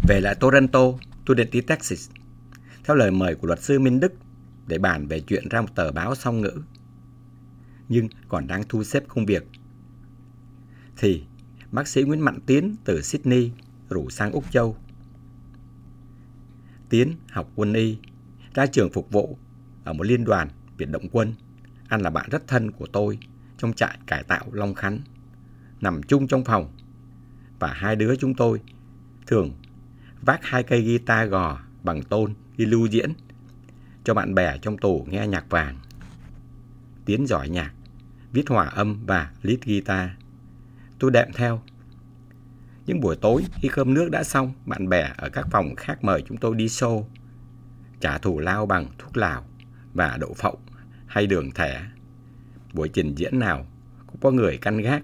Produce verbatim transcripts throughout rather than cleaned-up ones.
Về lại Toronto, tôi đến tí Texas, theo lời mời của luật sư Minh Đức để bàn về chuyện ra một tờ báo song ngữ. Nhưng còn đang thu xếp công việc, thì bác sĩ Nguyễn Mạnh Tiến từ Sydney rủ sang Úc Châu. Tiến học quân y, ra trường phục vụ ở một liên đoàn biệt động quân. Anh là bạn rất thân của tôi trong trại cải tạo Long Khánh, nằm chung trong phòng. Và hai đứa chúng tôi thường vác hai cây guitar gò bằng tôn đi lưu diễn cho bạn bè trong tù nghe nhạc vàng. Tiến giỏi nhạc, viết hòa âm và lead guitar. Tôi đệm theo. Những buổi tối khi cơm nước đã xong, bạn bè ở các phòng khác mời chúng tôi đi show, trả thù lao bằng thuốc lào và đậu phộng hay đường thẻ. Buổi trình diễn nào cũng có người canh gác,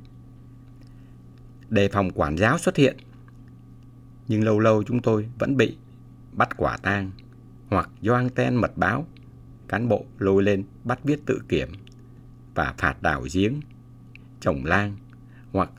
đề phòng quản giáo xuất hiện. Nhưng lâu lâu chúng tôi vẫn bị bắt quả tang, hoặc do anten mật báo, cán bộ lôi lên bắt viết tự kiểm và phạt đào giếng, trồng lan, hoặc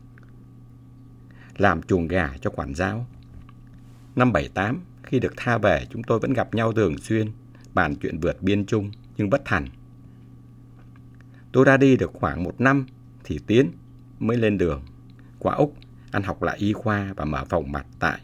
làm chuồng gà cho quản giáo. Năm bảy tám, khi được tha về, chúng tôi vẫn gặp nhau thường xuyên, bàn chuyện vượt biên chung, nhưng bất thành. Tôi ra đi được khoảng một năm thì Tiến mới lên đường qua Úc. Anh học lại y khoa và mở phòng mạch tại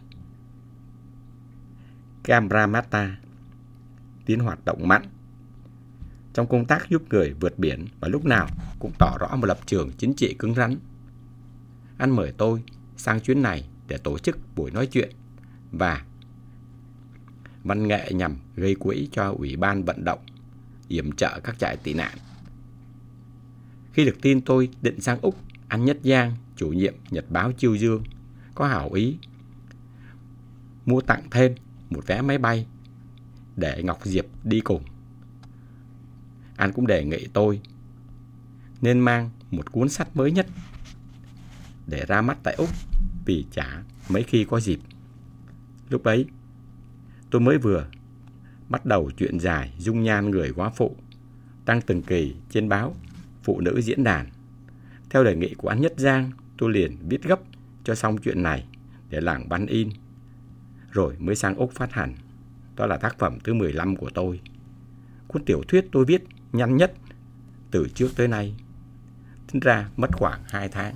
Cabramatta. Tiến hoạt động mạnh trong công tác giúp người vượt biển và lúc nào cũng tỏ rõ một lập trường chính trị cứng rắn. Anh mời tôi sang chuyến này để tổ chức buổi nói chuyện và văn nghệ nhằm gây quỹ cho Ủy ban vận động yểm trợ các trại tị nạn. Khi được tin tôi định sang Úc, anh Nhất Giang, chủ nhiệm Nhật báo Chiêu Dương, có hảo ý mua tặng thêm một vé máy bay để Ngọc Diệp đi cùng. Anh cũng đề nghị tôi nên mang một cuốn sách mới nhất để ra mắt tại Úc, vì chả mấy khi có dịp. Lúc ấy, tôi mới vừa bắt đầu chuyện dài Dung nhan người góa phụ, đăng từng kỳ trên báo Phụ nữ Diễn đàn. Theo đề nghị của anh Nhất Giang, tôi liền viết gấp cho xong chuyện này để làng bán in, rồi mới sang Úc phát hành. Đó là tác phẩm thứ mười lăm của tôi. Cuốn tiểu thuyết tôi viết nhanh nhất từ trước tới nay, tính ra mất khoảng hai tháng.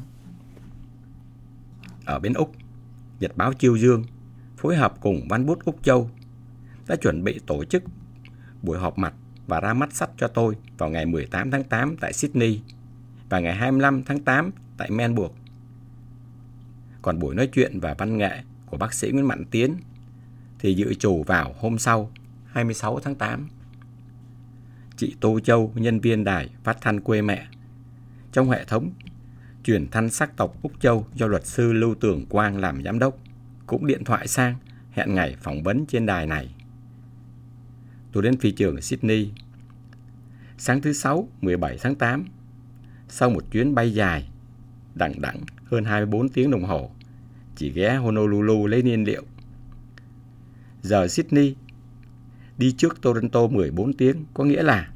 Ở bên Úc, Nhật báo Chiêu Dương phối hợp cùng Văn bút Úc Châu đã chuẩn bị tổ chức buổi họp mặt và ra mắt sách cho tôi vào ngày mười tám tháng tám tại Sydney và ngày hai mươi lăm tháng tám tại Melbourne. Còn buổi nói chuyện và văn nghệ của bác sĩ Nguyễn Mạnh Tiến thì dự trù vào hôm sau, hai mươi sáu tháng tám. Chị Tô Châu, nhân viên đài phát thanh quê mẹ trong hệ thống truyền thanh sắc tộc Úc Châu do luật sư Lưu Tường Quang làm giám đốc, cũng điện thoại sang hẹn ngày phỏng vấn trên đài này. Tôi đến phi trường Sydney sáng thứ Sáu, mười bảy tháng tám, sau một chuyến bay dài đằng đẵng hơn hai mươi bốn tiếng đồng hồ, chỉ ghé Honolulu lấy nhiên liệu. Giờ Sydney đi trước Toronto mười bốn tiếng, có nghĩa là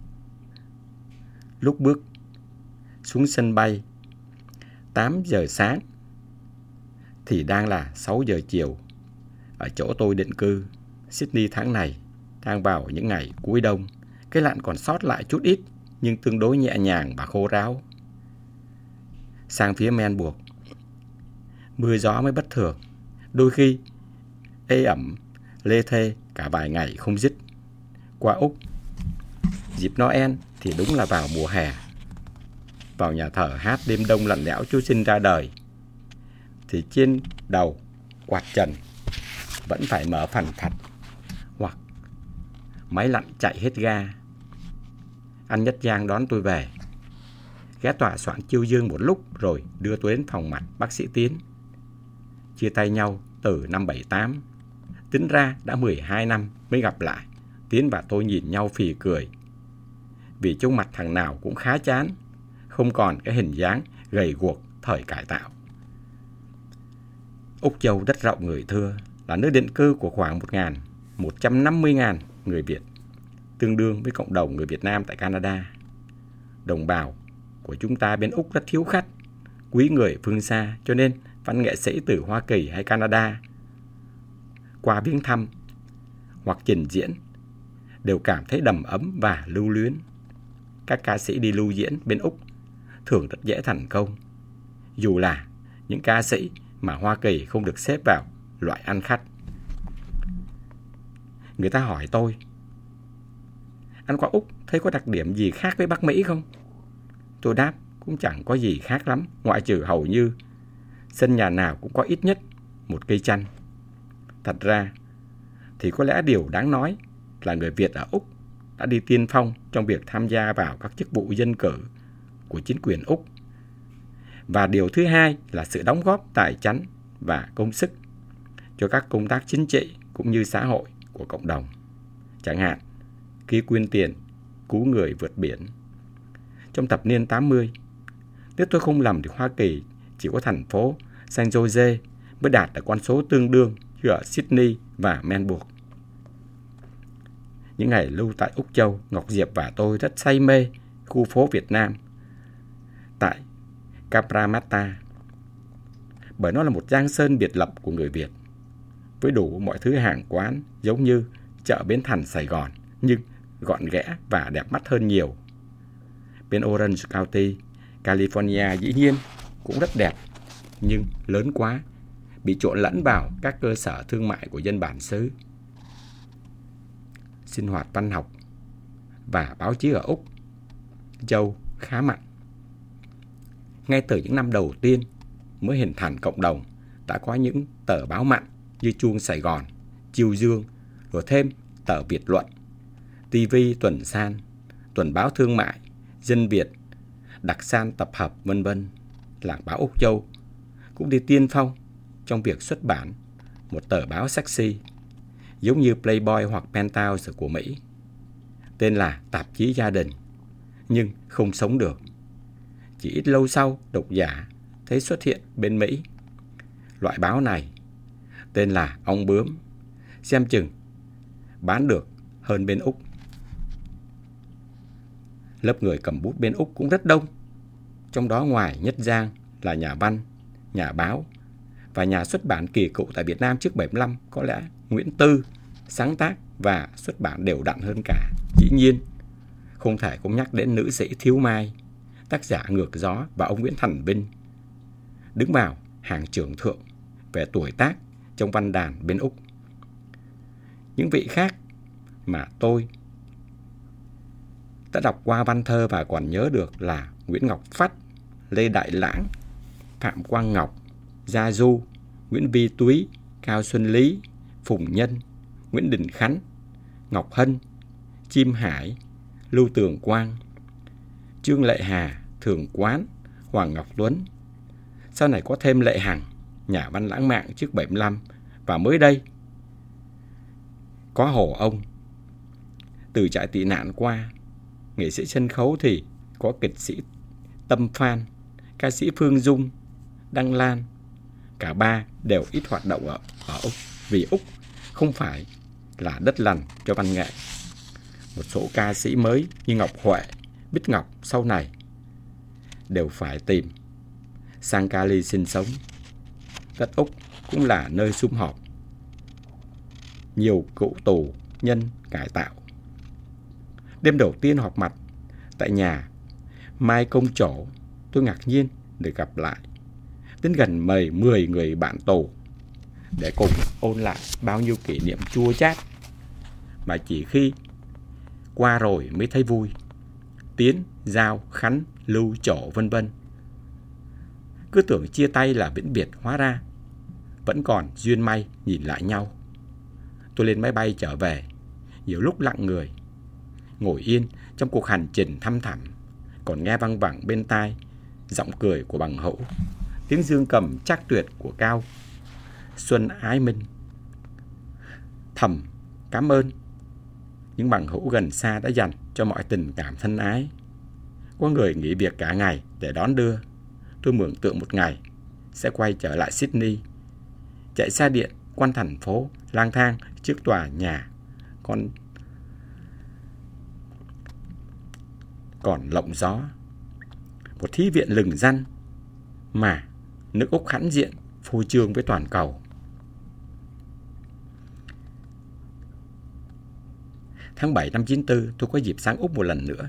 lúc bước xuống sân bay tám giờ sáng thì đang là sáu giờ chiều ở chỗ tôi định cư. Sydney tháng này đang vào những ngày cuối đông, cái lạnh còn sót lại chút ít nhưng tương đối nhẹ nhàng và khô ráo. Sang phía Melbourne, mưa gió mới bất thường, đôi khi ê ẩm lê thê cả vài ngày không dứt. Qua Úc, dịp Noel thì đúng là vào mùa hè. Vào nhà thờ hát đêm đông lạnh lẽo Chúa sinh ra đời, thì trên đầu quạt trần vẫn phải mở phành phạch, hoặc máy lạnh chạy hết ga. Anh Nhất Giang đón tôi về, ghé tòa soạn Chiêu Dương một lúc rồi đưa tôi đến phòng mạch bác sĩ Tiến. Chia tay nhau từ năm bảy tám, tính ra đã mười hai năm mới gặp lại. Tiến và tôi nhìn nhau phì cười, vì trong mặt thằng nào cũng khá chán, không còn cái hình dáng gầy guộc thời cải tạo. Úc Châu đất rộng người thưa, là nơi định cư của khoảng một trăm năm mươi nghìn người Việt, tương đương với cộng đồng người Việt Nam tại Canada. Đồng bào của chúng ta bên Úc rất hiếu khách, quý người phương xa, cho nên văn nghệ sĩ từ Hoa Kỳ hay Canada qua viếng thăm hoặc trình diễn đều cảm thấy đầm ấm và lưu luyến. Các ca sĩ đi lưu diễn bên Úc thường rất dễ thành công, dù là những ca sĩ mà Hoa Kỳ không được xếp vào loại ăn khách. Người ta hỏi tôi, anh qua Úc thấy có đặc điểm gì khác với Bắc Mỹ không? Tôi đáp, cũng chẳng có gì khác lắm, ngoại trừ hầu như sân nhà nào cũng có ít nhất một cây chanh. Thật ra thì có lẽ điều đáng nói là người Việt ở Úc đã đi tiên phong trong việc tham gia vào các chức vụ dân cử của chính quyền Úc. Và điều thứ hai là sự đóng góp tài chánh và công sức cho các công tác chính trị cũng như xã hội của cộng đồng. Chẳng hạn, khi quyên tiền cứu người vượt biển. Trong thập niên tám mươi, nếu tôi không lầm thì Hoa Kỳ chỉ có thành phố San Jose mới đạt được con số tương đương như ở Sydney và Melbourne. Những ngày lưu tại Úc Châu, Ngọc Diệp và tôi rất say mê khu phố Việt Nam tại Cabramatta, bởi nó là một giang sơn biệt lập của người Việt, với đủ mọi thứ hàng quán giống như chợ Bến Thành Sài Gòn, nhưng gọn ghẽ và đẹp mắt hơn nhiều. Bên Orange County, California dĩ nhiên cũng rất đẹp, nhưng lớn quá, bị trộn lẫn vào các cơ sở thương mại của dân bản xứ. Sinh hoạt văn học và báo chí ở Úc Châu khá mạnh. Ngay từ những năm đầu tiên mới hình thành cộng đồng, đã có những tờ báo mạnh như Chuông Sài Gòn, Chiêu Dương, rồi thêm tờ Việt Luận, ti vi Tuần San, Tuần báo Thương mại, Dân Việt, Đặc San Tập hợp, vân vân. Làng báo Úc Châu cũng đi tiên phong trong việc xuất bản một tờ báo sexy giống như Playboy hoặc Penthouse của Mỹ, tên là Tạp chí Gia đình, nhưng không sống được. Chỉ ít lâu sau, độc giả thấy xuất hiện bên Mỹ. Loại báo này tên là Ong Bướm, xem chừng bán được hơn bên Úc. Lớp người cầm bút bên Úc cũng rất đông. Trong đó ngoài Nhất Giang là nhà văn, nhà báo và nhà xuất bản kỳ cựu tại Việt Nam trước bảy mươi lăm, có lẽ Nguyễn Tư sáng tác và xuất bản đều đặn hơn cả. Dĩ nhiên, không thể không nhắc đến nữ sĩ Thiếu Mai, tác giả Ngược Gió, và ông Nguyễn Thành Vinh, đứng vào hàng trưởng thượng về tuổi tác trong văn đàn bên Úc. Những vị khác mà tôi đã đọc qua văn thơ và còn nhớ được là Nguyễn Ngọc Phách, Lê Đại Lãng, Phạm Quang Ngọc, Gia Du, Nguyễn Vi Túy, Cao Xuân Lý, Phùng Nhân, Nguyễn Đình Khánh, Ngọc Hân, Chim Hải, Lưu Tường Quang, Trương Lệ Hà, Thường Quán, Hoàng Ngọc Tuấn. Sau này có thêm Lệ Hằng, nhà văn lãng mạn trước bảy mươi lăm, và mới đây có Hồ Ông. Từ trại tị nạn qua, nghệ sĩ sân khấu thì có kịch sĩ Tâm Phan, ca sĩ Phương Dung, Đăng Lan. Cả ba đều ít hoạt động ở, ở Úc, vì Úc không phải là đất lành cho văn nghệ. Một số ca sĩ mới như Ngọc Huệ, Bích Ngọc sau này đều phải tìm sang Cali sinh sống. Đất Úc cũng là nơi sum họp nhiều cựu tù nhân cải tạo. Đêm đầu tiên họp mặt tại nhà Mai Công Trổ, tôi ngạc nhiên được gặp lại đến gần mười người bạn tù để cùng ôn lại bao nhiêu kỷ niệm chua chát mà chỉ khi qua rồi mới thấy vui. Tiến, Giao, Khánh, Lưu, Trổ, vân vân. Cứ tưởng chia tay là vĩnh biệt, hóa ra vẫn còn duyên may nhìn lại nhau. Tôi lên máy bay trở về, nhiều lúc lặng người, ngồi yên trong cuộc hành trình thăm thẳm, còn nghe văng vẳng bên tai giọng cười của bằng hữu, tiếng dương cầm chắc tuyệt của Cao Xuân Ái Minh. Thầm cảm ơn những bằng hữu gần xa đã dành cho mọi tình cảm thân ái. Có người nghỉ việc cả ngày để đón đưa. Tôi mường tượng một ngày sẽ quay trở lại Sydney, chạy xe điện quanh thành phố, lang thang trước tòa nhà còn còn lộng gió, một thí viện lừng danh mà nước Úc hãnh diện phô trương với toàn cầu. Tháng bảy năm chín tư, tôi có dịp sang Úc một lần nữa.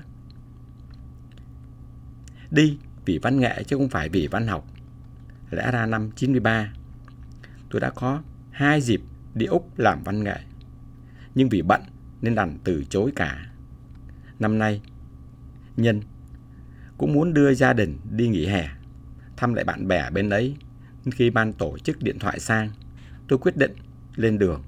Đi vì văn nghệ chứ không phải vì văn học. Lẽ ra năm chín mươi ba, tôi đã có hai dịp đi Úc làm văn nghệ, nhưng vì bận nên đành từ chối cả. Năm nay, Nhân cũng muốn đưa gia đình đi nghỉ hè, thăm lại bạn bè bên ấy. Khi ban tổ chức điện thoại sang, tôi quyết định lên đường.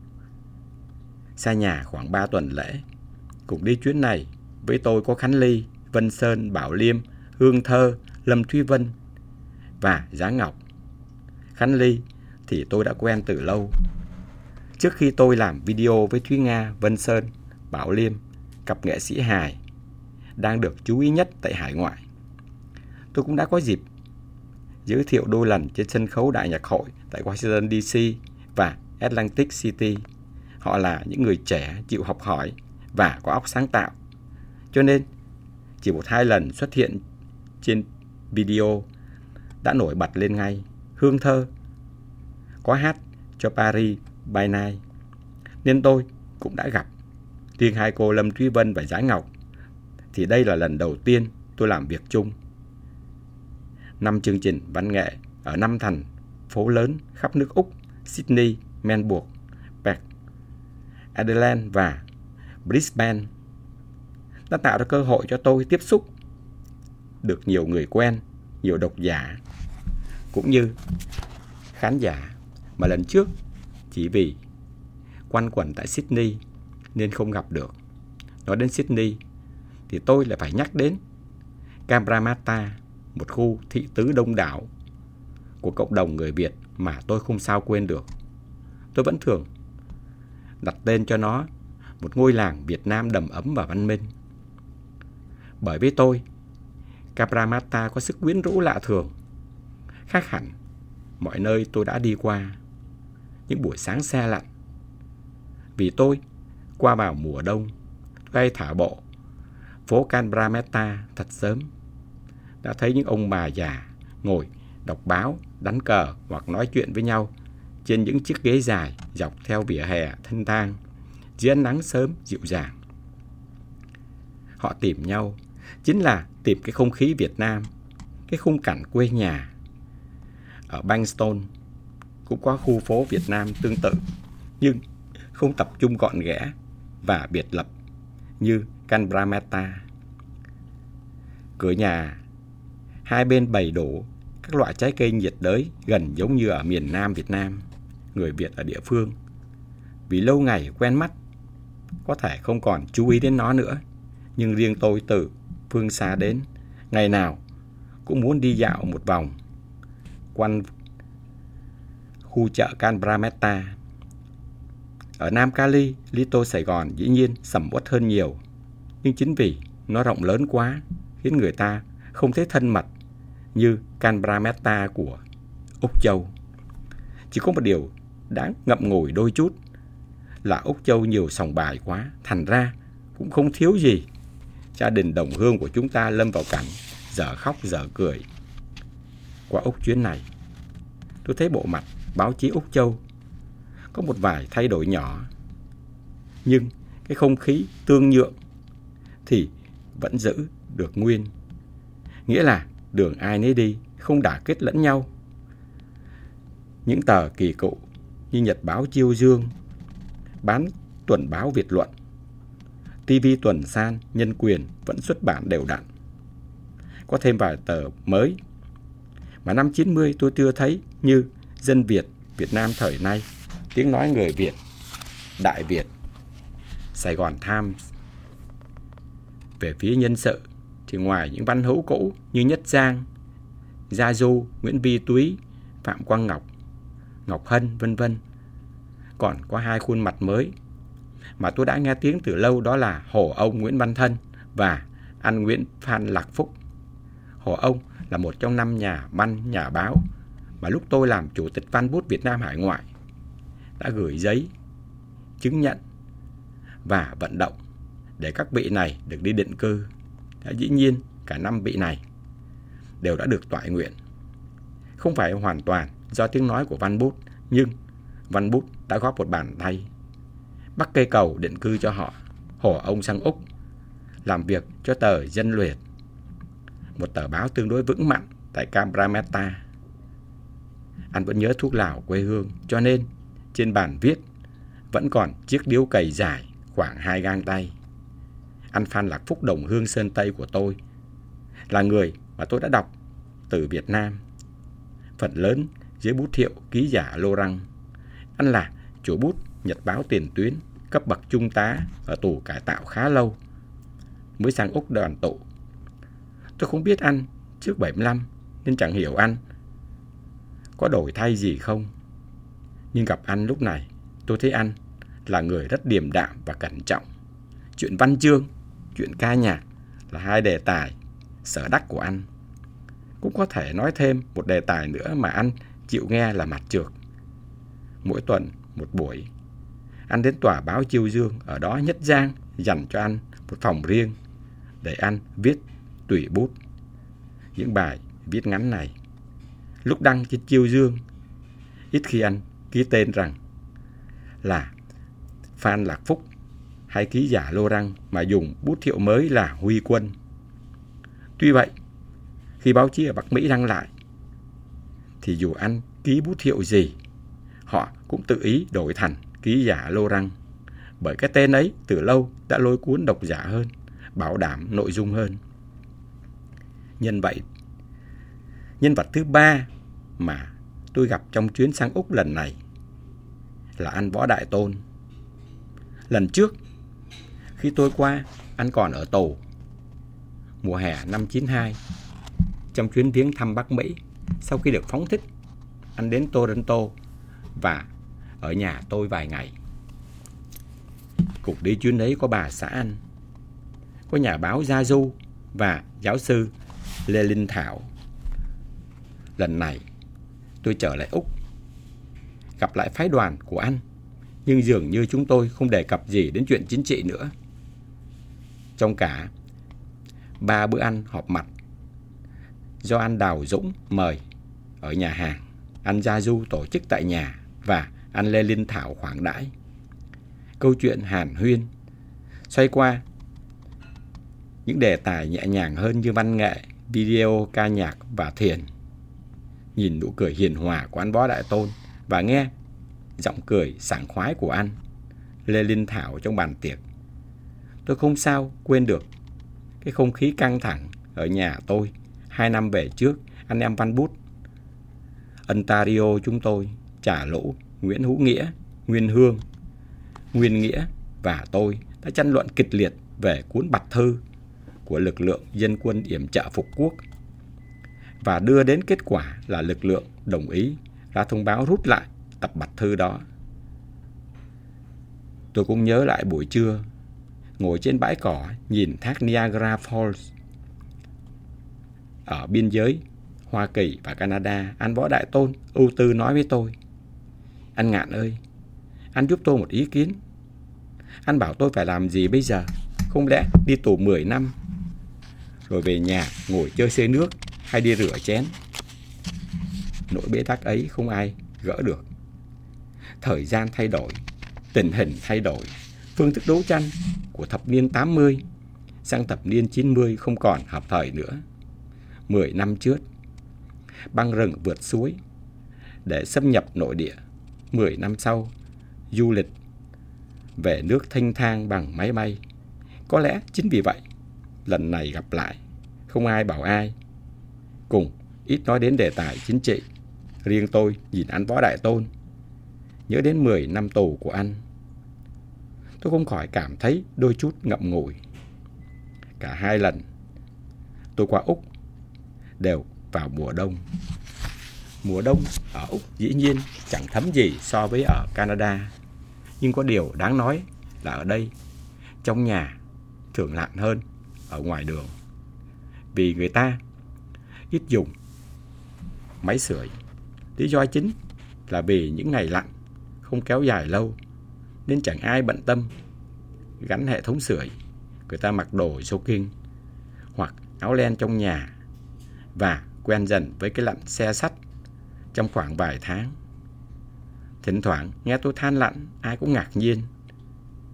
Xa nhà khoảng ba tuần lễ. Cùng đi chuyến này với tôi có Khánh Ly, Vân Sơn, Bảo Liêm, Hương Thơ, Lâm Thúy Vân và Giá Ngọc. Khánh Ly thì tôi đã quen từ lâu. Trước khi tôi làm video với Thúy Nga, Vân Sơn, Bảo Liêm, cặp nghệ sĩ hài đang được chú ý nhất tại hải ngoại, tôi cũng đã có dịp giới thiệu đôi lần trên sân khấu đại nhạc hội tại Washington đê xê và Atlantic City. Họ là những người trẻ, chịu học hỏi và có óc sáng tạo. Cho nên, chỉ một hai lần xuất hiện trên video đã nổi bật lên ngay. Hương Thơ có hát cho Paris by Night, nên tôi cũng đã gặp. Riêng hai cô Lâm Thúy Vân và Giá Ngọc thì đây là lần đầu tiên tôi làm việc chung. Năm chương trình văn nghệ ở năm thành phố lớn khắp nước Úc: Sydney, Melbourne, Perth, Adelaide và Brisbane đã tạo ra cơ hội cho tôi tiếp xúc được nhiều người quen, nhiều độc giả cũng như khán giả mà lần trước chỉ vì quanh quẩn tại Sydney nên không gặp được. Nói đến Sydney thì tôi lại phải nhắc đến Cabramatta, một khu thị tứ đông đảo của cộng đồng người Việt mà tôi không sao quên được. Tôi vẫn thường đặt tên cho nó một ngôi làng Việt Nam đầm ấm và văn minh. Bởi với tôi, Cabramatta có sức quyến rũ lạ thường, khác hẳn mọi nơi tôi đã đi qua. Những buổi sáng se lạnh, vì tôi qua vào mùa đông, tôi hay thả bộ phố Cabramatta thật sớm. Đã thấy những ông bà già ngồi đọc báo, đánh cờ hoặc nói chuyện với nhau trên những chiếc ghế dài dọc theo vỉa hè thanh thang dưới ánh nắng sớm dịu dàng. Họ tìm nhau chính là tìm cái không khí Việt Nam, cái khung cảnh quê nhà. Ở Bankstown cũng có khu phố Việt Nam tương tự, nhưng không tập trung gọn ghẽ và biệt lập như Cabramatta. Cửa nhà hai bên bày đổ các loại trái cây nhiệt đới gần giống như ở miền Nam Việt Nam. Người Việt ở địa phương vì lâu ngày quen mắt có thể không còn chú ý đến nó nữa, nhưng riêng tôi từ phương xa đến, ngày nào cũng muốn đi dạo một vòng quanh khu chợ Cabramatta. Ở Nam Cali, Little Sài Gòn dĩ nhiên sầm uất hơn nhiều, nhưng chính vì nó rộng lớn quá khiến người ta không thấy thân mật như Cabramatta của Úc Châu. Chỉ có một điều đáng ngậm ngùi đôi chút là Úc Châu nhiều sòng bài quá, thành ra cũng không thiếu gì gia đình đồng hương của chúng ta lâm vào cảnh dở khóc dở cười. Qua Úc chuyến này, tôi thấy bộ mặt báo chí Úc Châu có một vài thay đổi nhỏ, nhưng cái không khí tương nhượng thì vẫn giữ được nguyên. Nghĩa là đường ai nấy đi, không đả kích lẫn nhau. Những tờ kỳ cựu như Nhật báo Chiêu Dương, bán tuần báo Việt Luận, ti vi Tuần San, Nhân Quyền vẫn xuất bản đều đặn. Có thêm vài tờ mới mà năm chín mươi tôi chưa thấy như Dân Việt, Việt Nam thời nay, Tiếng nói người Việt, Đại Việt, Sài Gòn Times. Về phía nhân sự thì ngoài những văn hữu cũ như Nhất Giang, Gia Du, Nguyễn Vi Túy, Phạm Quang Ngọc, Ngọc Hân, vân vân, còn có hai khuôn mặt mới mà tôi đã nghe tiếng từ lâu, đó là Hồ Ông Nguyễn Văn Thân và anh Nguyễn Phan Lạc Phúc. Hồ Ông là một trong năm nhà văn, nhà báo mà lúc tôi làm chủ tịch Văn bút Việt Nam hải ngoại đã gửi giấy chứng nhận và vận động để các vị này được đi định cư. Đã dĩ nhiên cả năm vị này đều đã được toại nguyện. Không phải hoàn toàn do tiếng nói của Văn bút, nhưng Văn bút đã góp một bàn tay bắt cây cầu định cư cho họ. hồ ông sang Úc làm việc cho tờ Dân Luyện, một tờ báo tương đối vững mạnh tại Cabramatta. Anh vẫn nhớ thuốc lào quê hương, cho nên trên bàn viết vẫn còn chiếc điếu cày dài khoảng hai gang tay. Anh Phan Lạc Phúc đồng hương Sơn Tây của tôi là người mà tôi đã đọc từ Việt Nam, phần lớn dưới bút hiệu ký giả Lô Răng. Anh là chủ bút nhật báo tiền tuyến, cấp bậc trung tá ở tù cải tạo khá lâu, mới sang Úc đoàn tụ. Tôi không biết anh trước bảy mươi lăm nên chẳng hiểu anh có đổi thay gì không. Nhưng gặp anh lúc này, tôi thấy anh là người rất điềm đạm và cẩn trọng. Chuyện văn chương, chuyện ca nhạc là hai đề tài sở đắc của anh. Cũng có thể nói thêm một đề tài nữa mà anh chịu nghe là mặt trược. Mỗi tuần một buổi, anh đến tòa báo Chiêu Dương, ở đó Nhất Giang dành cho anh một phòng riêng để anh viết tùy bút. Những bài viết ngắn này lúc đăng trên Chiêu Dương, ít khi anh ký tên rằng là Phan Lạc Phúc hay ký giả Lô Răng, mà dùng bút hiệu mới là Huy Quân. Tuy vậy, khi báo chí ở Bắc Mỹ đăng lại, thì dù anh ký bút hiệu gì, họ cũng tự ý đổi thành ký giả Lô Răng, bởi cái tên ấy từ lâu đã lôi cuốn độc giả hơn, bảo đảm nội dung hơn. Nhân vậy, nhân vật thứ ba mà tôi gặp trong chuyến sang Úc lần này là anh Võ Đại Tôn. Lần trước, khi tôi qua, anh còn ở tù. Mùa hè năm chín hai, trong chuyến viếng thăm Bắc Mỹ, sau khi được phóng thích, anh đến Toronto và ở nhà tôi vài ngày. Cùng đi chuyến ấy có bà xã anh, có nhà báo Gia Du và giáo sư Lê Linh Thảo. Lần này, tôi trở lại Úc, gặp lại phái đoàn của anh, nhưng dường như chúng tôi không đề cập gì đến chuyện chính trị nữa. Trong cả ba bữa ăn họp mặt do anh Đào Dũng mời ở nhà hàng, anh Gia Du tổ chức tại nhà và anh Lê Linh Thảo khoản đãi, câu chuyện hàn huyên xoay qua những đề tài nhẹ nhàng hơn như văn nghệ, video, ca nhạc và thiền. Nhìn nụ cười hiền hòa của anh Võ Đại Tôn và nghe giọng cười sảng khoái của anh Lê Linh Thảo trong bàn tiệc, tôi không sao quên được cái không khí căng thẳng ở nhà tôi hai năm về trước. Anh em Văn Bút Ontario chúng tôi, Trà Lũ, Nguyễn Hữu Nghĩa, Nguyên Hương, Nguyên Nghĩa và tôi đã tranh luận kịch liệt về cuốn Bạch Thư của lực lượng dân quân yểm trợ phục quốc, và đưa đến kết quả là lực lượng đồng ý ra thông báo rút lại tập Bạch Thư đó. Tôi cũng nhớ lại buổi trưa ngồi trên bãi cỏ nhìn thác Niagara Falls ở biên giới Hoa Kỳ và Canada. Anh Võ Đại Tôn ưu tư nói với tôi: "Anh Ngạn ơi, anh giúp tôi một ý kiến." Anh bảo tôi phải làm gì bây giờ? Không lẽ đi tù mười năm rồi về nhà ngồi chơi xe nước hay đi rửa chén? Nỗi bế tắc ấy không ai gỡ được. Thời gian thay đổi, tình hình thay đổi, phương thức đấu tranh của thập niên tám mươi sang thập niên chín mươi không còn hợp thời nữa. Mười năm trước, băng rừng vượt suối để xâm nhập nội địa. Mười năm sau, du lịch về nước thênh thang bằng máy bay. Có lẽ chính vì vậy, lần này gặp lại, không ai bảo ai, cùng ít nói đến đề tài chính trị. Riêng tôi nhìn anh Võ Đại Tôn, nhớ đến mười năm tù của anh, tôi không khỏi cảm thấy đôi chút ngậm ngùi. Cả hai lần tôi qua Úc đều vào mùa đông. Mùa đông ở Úc dĩ nhiên chẳng thấm gì so với ở Canada, nhưng có điều đáng nói là ở đây, trong nhà thường lạnh hơn ở ngoài đường, vì người ta ít dùng máy sưởi. Lý do chính là vì những ngày lạnh không kéo dài lâu nên chẳng ai bận tâm gắn hệ thống sưởi. Người ta mặc đồ jogging hoặc áo len trong nhà và quen dần với cái lạnh xe sắt trong khoảng vài tháng. Thỉnh thoảng nghe tôi than lạnh, ai cũng ngạc nhiên,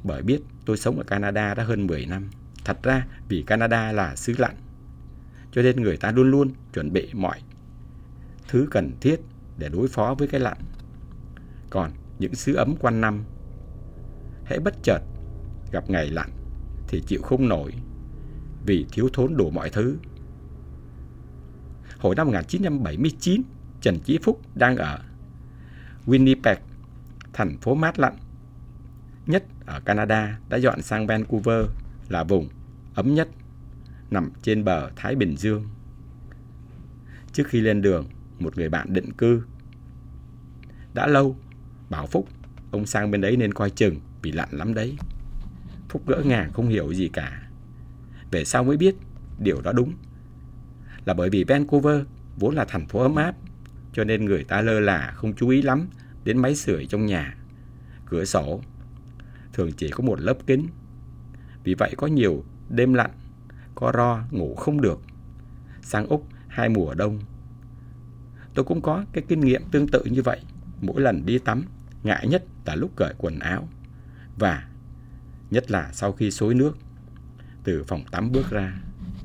bởi biết tôi sống ở Canada đã hơn mười năm. Thật ra vì Canada là xứ lạnh, cho nên người ta luôn luôn chuẩn bị mọi thứ cần thiết để đối phó với cái lạnh. Còn những xứ ấm quanh năm, hễ bất chợt gặp ngày lạnh thì chịu không nổi vì thiếu thốn đủ mọi thứ. Hồi năm một nghìn chín trăm bảy mươi chín, Trần Chí Phúc đang ở Winnipeg, thành phố mát lạnh nhất ở Canada, đã dọn sang Vancouver là vùng ấm nhất nằm trên bờ Thái Bình Dương. Trước khi lên đường, một người bạn định cư đã lâu bảo Phúc ông sang bên đấy nên coi chừng vì lạnh lắm đấy. Phúc ngỡ ngàng không hiểu gì cả. Về sau mới biết điều đó đúng là bởi vì Vancouver vốn là thành phố ấm áp, cho nên người ta lơ là không chú ý lắm đến máy sưởi trong nhà. Cửa sổ thường chỉ có một lớp kính, vì vậy có nhiều đêm lạnh, có ro ngủ không được. Sang Úc hai mùa đông, tôi cũng có cái kinh nghiệm tương tự như vậy. Mỗi lần đi tắm, ngại nhất là lúc cởi quần áo, và nhất là sau khi xối nước từ phòng tắm bước ra.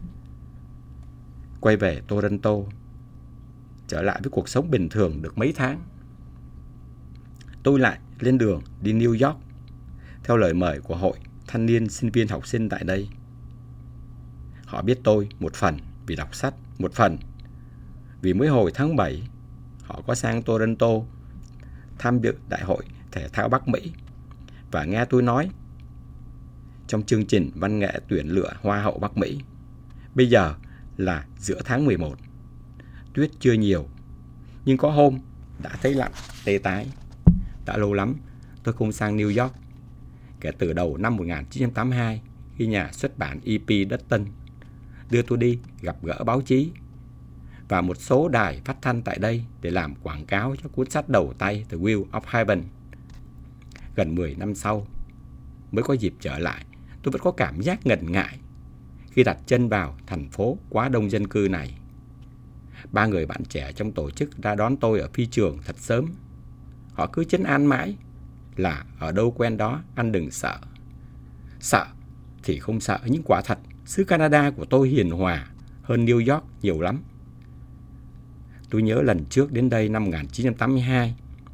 Quay về Toronto, trở lại với cuộc sống bình thường được mấy tháng, tôi lại lên đường đi New York theo lời mời của hội thanh niên sinh viên học sinh tại đây. Họ biết tôi một phần vì đọc sách, một phần vì mới hồi tháng bảy họ có sang Toronto tham dự đại hội thể thao Bắc Mỹ và nghe tôi nói trong chương trình văn nghệ tuyển lựa Hoa hậu Bắc Mỹ. Bây giờ là giữa tháng mười một, tuyết chưa nhiều, nhưng có hôm đã thấy lạnh tê tái. Đã lâu lắm tôi không sang New York, kể từ đầu năm một nghìn chín trăm tám mươi hai, khi nhà xuất bản e pê Dutton đưa tôi đi gặp gỡ báo chí và một số đài phát thanh tại đây để làm quảng cáo cho cuốn sách đầu tay The Wheel of Heaven. Gần mười năm sau mới có dịp trở lại, tôi vẫn có cảm giác ngần ngại khi đặt chân vào thành phố quá đông dân cư này. Ba người bạn trẻ trong tổ chức đã đón tôi ở phi trường thật sớm. Họ cứ trấn an mãi là ở đâu quen đó, anh đừng sợ. Sợ thì không sợ, nhưng quả thật xứ Canada của tôi hiền hòa hơn New York nhiều lắm. Tôi nhớ lần trước đến đây năm một nghìn chín trăm tám mươi hai,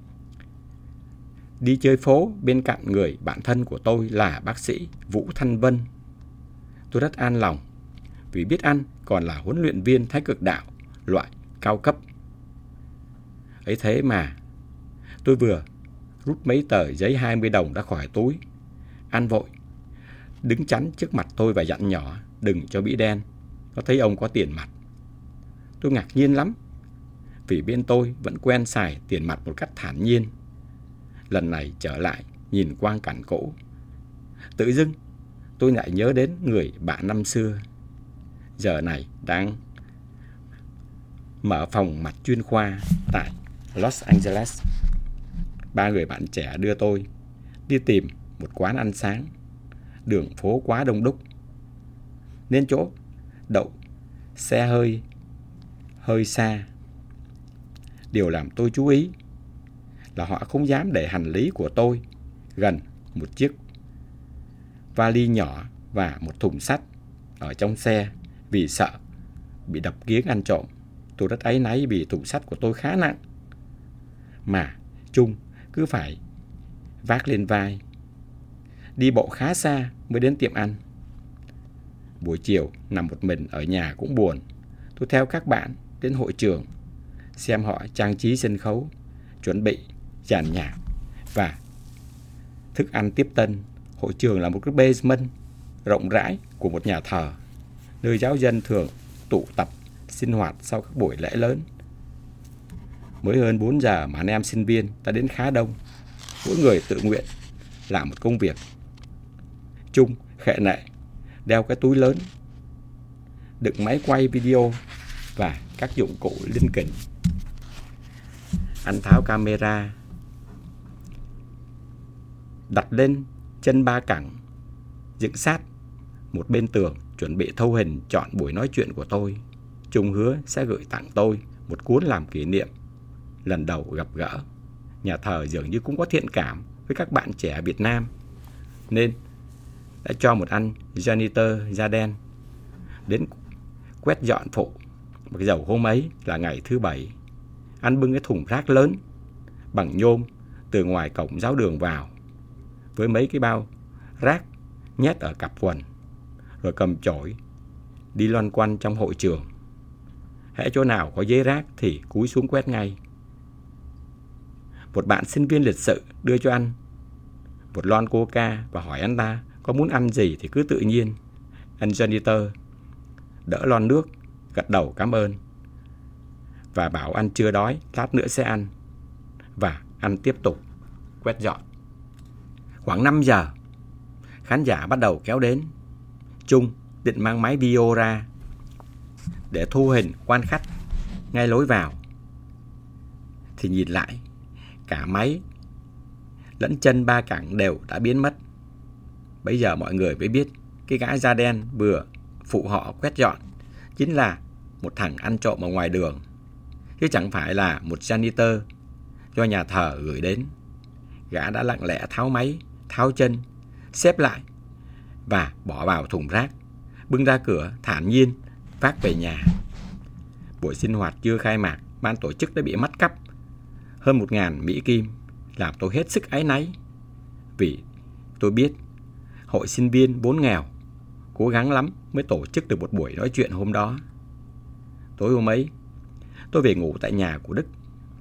đi chơi phố bên cạnh người bạn thân của tôi là bác sĩ Vũ Thanh Vân. Tôi rất an lòng vì biết anh còn là huấn luyện viên thái cực đạo loại cao cấp. Ấy thế mà tôi vừa rút mấy tờ giấy hai mươi đồng ra khỏi túi, anh vội đứng chắn trước mặt tôi và dặn nhỏ đừng cho Mỹ đen nó thấy ông có tiền mặt. Tôi ngạc nhiên lắm vì bên tôi vẫn quen xài tiền mặt một cách thản nhiên. Lần này trở lại nhìn quang cảnh cũ, tự dưng tôi lại nhớ đến người bạn năm xưa, giờ này đang mở phòng mạch chuyên khoa tại Los Angeles. Ba người bạn trẻ đưa tôi đi tìm một quán ăn sáng. Đường phố quá đông đúc nên chỗ đậu xe hơi hơi xa. Điều làm tôi chú ý là họ không dám để hành lý của tôi gần một chiếc vali nhỏ và một thùng sắt ở trong xe vì sợ bị đập kiếng ăn trộm. Tôi rất áy náy vì thùng sắt của tôi khá nặng, mà Trung cứ phải vác lên vai. Đi bộ khá xa mới đến tiệm ăn. Buổi chiều nằm một mình ở nhà cũng buồn. Tôi theo các bạn đến hội trường xem họ trang trí sân khấu, chuẩn bị dàn nhạc và thức ăn tiếp tân. Hội trường là một cái basement rộng rãi của một nhà thờ, nơi giáo dân thường tụ tập sinh hoạt sau các buổi lễ lớn. Mới hơn bốn giờ mà anh em sinh viên đã đến khá đông. Mỗi người tự nguyện làm một công việc. Trung khệ nệ đeo cái túi lớn đựng máy quay video và các dụng cụ linh kỉnh. Anh tháo camera đặt lên chân ba cẳng, dựng sát một bên tường, chuẩn bị thâu hình chọn buổi nói chuyện của tôi. Trung hứa sẽ gửi tặng tôi một cuốn làm kỷ niệm lần đầu gặp gỡ. Nhà thờ dường như cũng có thiện cảm với các bạn trẻ Việt Nam, nên đã cho một anh janitor da đen đến quét dọn phụ. Mặc dầu hôm ấy là ngày thứ bảy, anh bưng cái thùng rác lớn bằng nhôm từ ngoài cổng giáo đường vào, với mấy cái bao rác nhét ở cặp quần, rồi cầm chổi đi loanh quanh trong hội trường. Hễ chỗ nào có giấy rác thì cúi xuống quét ngay. Một bạn sinh viên lịch sự đưa cho anh một lon coca và hỏi anh ta có muốn ăn gì thì cứ tự nhiên. Anh janitor đỡ lon nước, gật đầu cảm ơn và bảo anh chưa đói, lát nữa sẽ ăn. Và anh tiếp tục quét dọn. Khoảng năm giờ, khán giả bắt đầu kéo đến. Trung định mang máy video ra để thu hình quan khách ngay lối vào, thì nhìn lại, cả máy lẫn chân ba cẳng đều đã biến mất. Bây giờ mọi người mới biết cái gã da đen vừa phụ họ quét dọn chính là một thằng ăn trộm ở ngoài đường, chứ chẳng phải là một janitor do nhà thờ gửi đến. Gã đã lặng lẽ tháo máy, tháo chân, xếp lại và bỏ vào thùng rác, bưng ra cửa thản nhiên vác về nhà. Buổi sinh hoạt chưa khai mạc, ban tổ chức đã bị mất cắp hơn một ngàn Mỹ Kim, làm tôi hết sức áy náy. Vì tôi biết hội sinh viên vốn nghèo, cố gắng lắm mới tổ chức được một buổi nói chuyện hôm đó. Tối hôm ấy, tôi về ngủ tại nhà của Đức,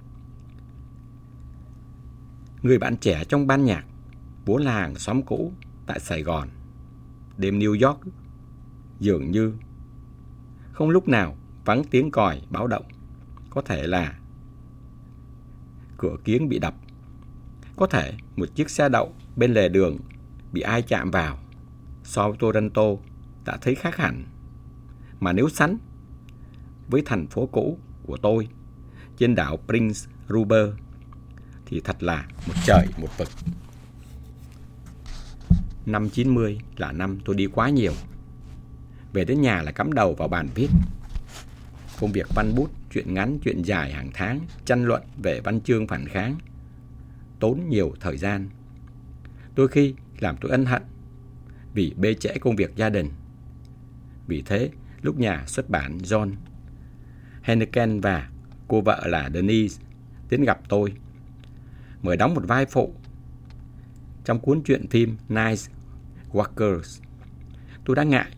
người bạn trẻ trong ban nhạc, vốn là hàng xóm cũ tại Sài Gòn. Đêm New York dường như không lúc nào vắng tiếng còi báo động. Có thể là cửa kiếng bị đập, có thể một chiếc xe đậu bên lề đường bị ai chạm vào. So với Toronto đã thấy khác hẳn. Mà nếu sánh với thành phố cũ của tôi trên đảo Prince Rupert thì thật là một trời một vực. Năm chín mươi là năm tôi đi quá nhiều. Về đến nhà là cắm đầu vào bàn viết. Công việc văn bút, chuyện ngắn, chuyện dài hàng tháng, tranh luận về văn chương phản kháng tốn nhiều thời gian. Đôi khi làm tôi ân hận vì bê trễ công việc gia đình. Vì thế, lúc nhà xuất bản John Heineken và cô vợ là Denise đến gặp tôi, mời đóng một vai phụ trong cuốn truyện phim Night Walkers. Tôi đã ngại.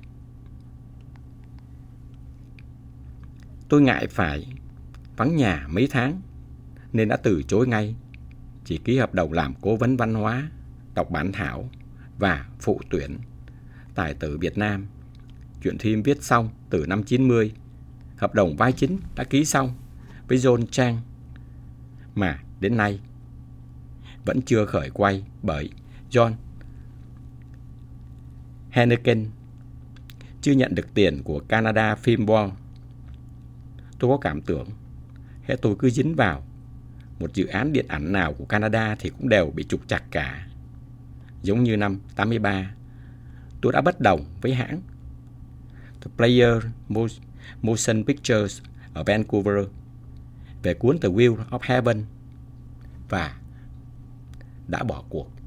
Tôi ngại phải vắng nhà mấy tháng nên đã từ chối ngay, chỉ ký hợp đồng làm cố vấn văn hóa, đọc bản thảo và phụ tuyển tài tử Việt Nam. Chuyện phim viết xong từ năm chín mươi, hợp đồng vai chính đã ký xong với John Chang, mà đến nay vẫn chưa khởi quay bởi John Heineken chưa nhận được tiền của Canada Film Board. Tôi có cảm tưởng hễ tôi cứ dính vào một dự án điện ảnh nào của Canada thì cũng đều bị trục trặc cả. Giống như năm tám mươi ba, tôi đã bất đồng với hãng The Player Motion Pictures ở Vancouver về cuốn The Wheel of Heaven và đã bỏ cuộc.